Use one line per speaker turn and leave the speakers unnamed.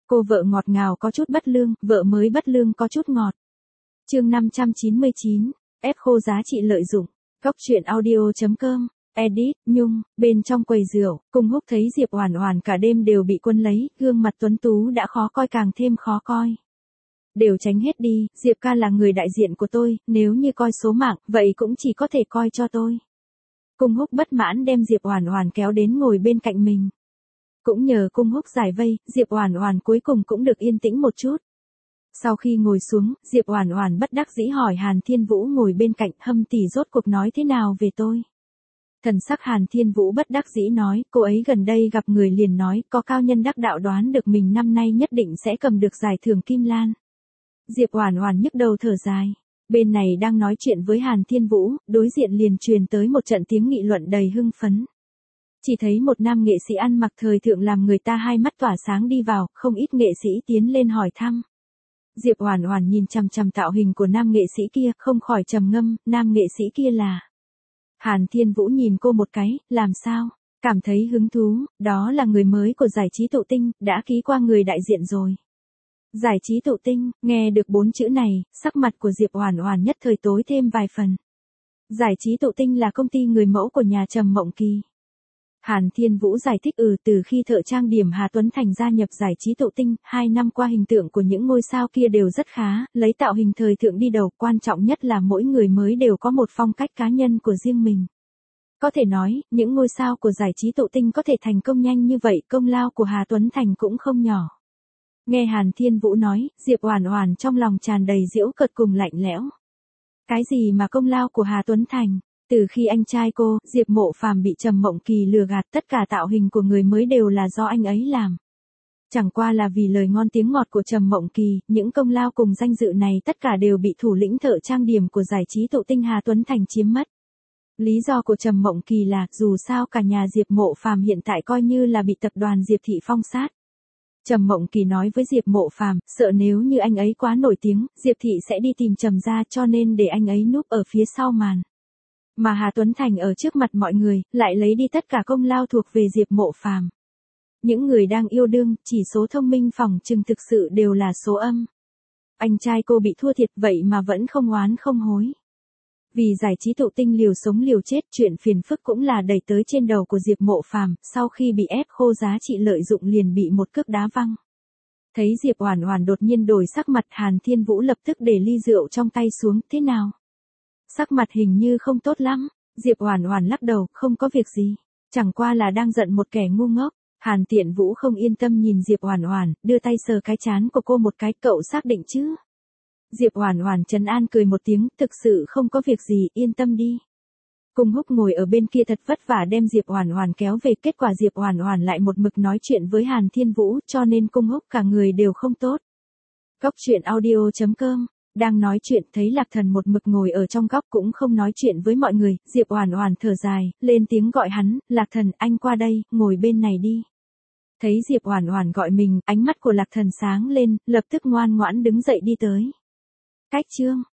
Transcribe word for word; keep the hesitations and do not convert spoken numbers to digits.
Cô vợ ngọt ngào có chút bất lương, vợ mới bất lương có chút ngọt. Chương năm trăm chín mươi chín, ép khô giá trị lợi dụng. Góc truyện audio chấm com. Edit, Nhung, bên trong quầy rượu, Cung Húc thấy Diệp Oản Oản cả đêm đều bị quân lấy, gương mặt tuấn tú đã khó coi càng thêm khó coi. Đều tránh hết đi, Diệp ca là người đại diện của tôi, nếu như coi số mạng, vậy cũng chỉ có thể coi cho tôi. Cung Húc bất mãn đem Diệp Oản Oản kéo đến ngồi bên cạnh mình. Cũng nhờ Cung Húc giải vây, Diệp Oản Oản cuối cùng cũng được yên tĩnh một chút. Sau khi ngồi xuống, Diệp Oản Oản bất đắc dĩ hỏi Hàn Thiên Vũ ngồi bên cạnh, Hâm tỷ rốt cuộc nói thế nào về tôi? Thần sắc Hàn Thiên Vũ bất đắc dĩ nói, cô ấy gần đây gặp người liền nói, có cao nhân đắc đạo đoán được mình năm nay nhất định sẽ cầm được giải thưởng Kim Lan. Diệp Oản Oản nhức đầu thở dài. Bên này đang nói chuyện với Hàn Thiên Vũ, đối diện liền truyền tới một trận tiếng nghị luận đầy hưng phấn. Chỉ thấy một nam nghệ sĩ ăn mặc thời thượng làm người ta hai mắt tỏa sáng đi vào, không ít nghệ sĩ tiến lên hỏi thăm. Diệp Oản Oản nhìn chằm chằm tạo hình của nam nghệ sĩ kia, không khỏi trầm ngâm, nam nghệ sĩ kia là. Hàn Thiên Vũ nhìn cô một cái, làm sao? Cảm thấy hứng thú, đó là người mới của giải trí Tụ Tinh, đã ký qua người đại diện rồi. Giải trí Tụ Tinh, nghe được bốn chữ này, sắc mặt của Diệp Oản Oản nhất thời tối thêm vài phần. Giải trí Tụ Tinh là công ty người mẫu của nhà Trầm Mộng Kỳ. Hàn Thiên Vũ giải thích ừ từ khi thợ trang điểm Hà Tuấn Thành gia nhập giải trí Tụ Tinh, hai năm qua hình tượng của những ngôi sao kia đều rất khá, lấy tạo hình thời thượng đi đầu, quan trọng nhất là mỗi người mới đều có một phong cách cá nhân của riêng mình. Có thể nói, những ngôi sao của giải trí Tụ Tinh có thể thành công nhanh như vậy, công lao của Hà Tuấn Thành cũng không nhỏ. Nghe Hàn Thiên Vũ nói, Diệp Oản Oản trong lòng tràn đầy giễu cợt cùng lạnh lẽo. Cái gì mà công lao của Hà Tuấn Thành? Từ khi anh trai cô, Diệp Mộ Phàm bị Trầm Mộng Kỳ lừa gạt, tất cả tạo hình của người mới đều là do anh ấy làm. Chẳng qua là vì lời ngon tiếng ngọt của Trầm Mộng Kỳ, những công lao cùng danh dự này tất cả đều bị thủ lĩnh thợ trang điểm của giải trí Tụ Tinh Hà Tuấn Thành chiếm mất. Lý do của Trầm Mộng Kỳ là, dù sao cả nhà Diệp Mộ Phàm hiện tại coi như là bị tập đoàn Diệp Thị phong sát. Trầm Mộng Kỳ nói với Diệp Mộ Phàm, sợ nếu như anh ấy quá nổi tiếng, Diệp Thị sẽ đi tìm Trầm gia, cho nên để anh ấy núp ở phía sau màn. Mà Hà Tuấn Thành ở trước mặt mọi người, lại lấy đi tất cả công lao thuộc về Diệp Mộ Phàm. Những người đang yêu đương, chỉ số thông minh phỏng chừng thực sự đều là số âm. Anh trai cô bị thua thiệt vậy mà vẫn không oán không hối. Vì giải trí Tụ Tinh liều sống liều chết, chuyện phiền phức cũng là đẩy tới trên đầu của Diệp Mộ Phàm, sau khi bị ép khô giá trị lợi dụng liền bị một cước đá văng. Thấy Diệp Oản Oản đột nhiên đổi sắc mặt, Hàn Thiên Vũ lập tức để ly rượu trong tay xuống, thế nào? Sắc mặt hình như không tốt lắm. Diệp Oản Oản lắc đầu, không có việc gì, chẳng qua là đang giận một kẻ ngu ngốc. Hàn Tiện Vũ không yên tâm nhìn Diệp Oản Oản, đưa tay sờ cái trán của cô một cái, cậu xác định chứ? Diệp Oản Oản trấn an cười một tiếng, thực sự không có việc gì, yên tâm đi. Cung Húc ngồi ở bên kia thật vất vả đem Diệp Oản Oản kéo về, kết quả Diệp Oản Oản lại một mực nói chuyện với Hàn Thiên Vũ, cho nên Cung Húc cả người đều không tốt. Góc truyện audio chấm com. Đang nói chuyện thấy Lạc Thần một mực ngồi ở trong góc cũng không nói chuyện với mọi người, Diệp Oản Oản thở dài, lên tiếng gọi hắn, Lạc Thần, anh qua đây, ngồi bên này đi. Thấy Diệp Oản Oản gọi mình, ánh mắt của Lạc Thần sáng lên, lập tức ngoan ngoãn đứng dậy đi tới. Cách chương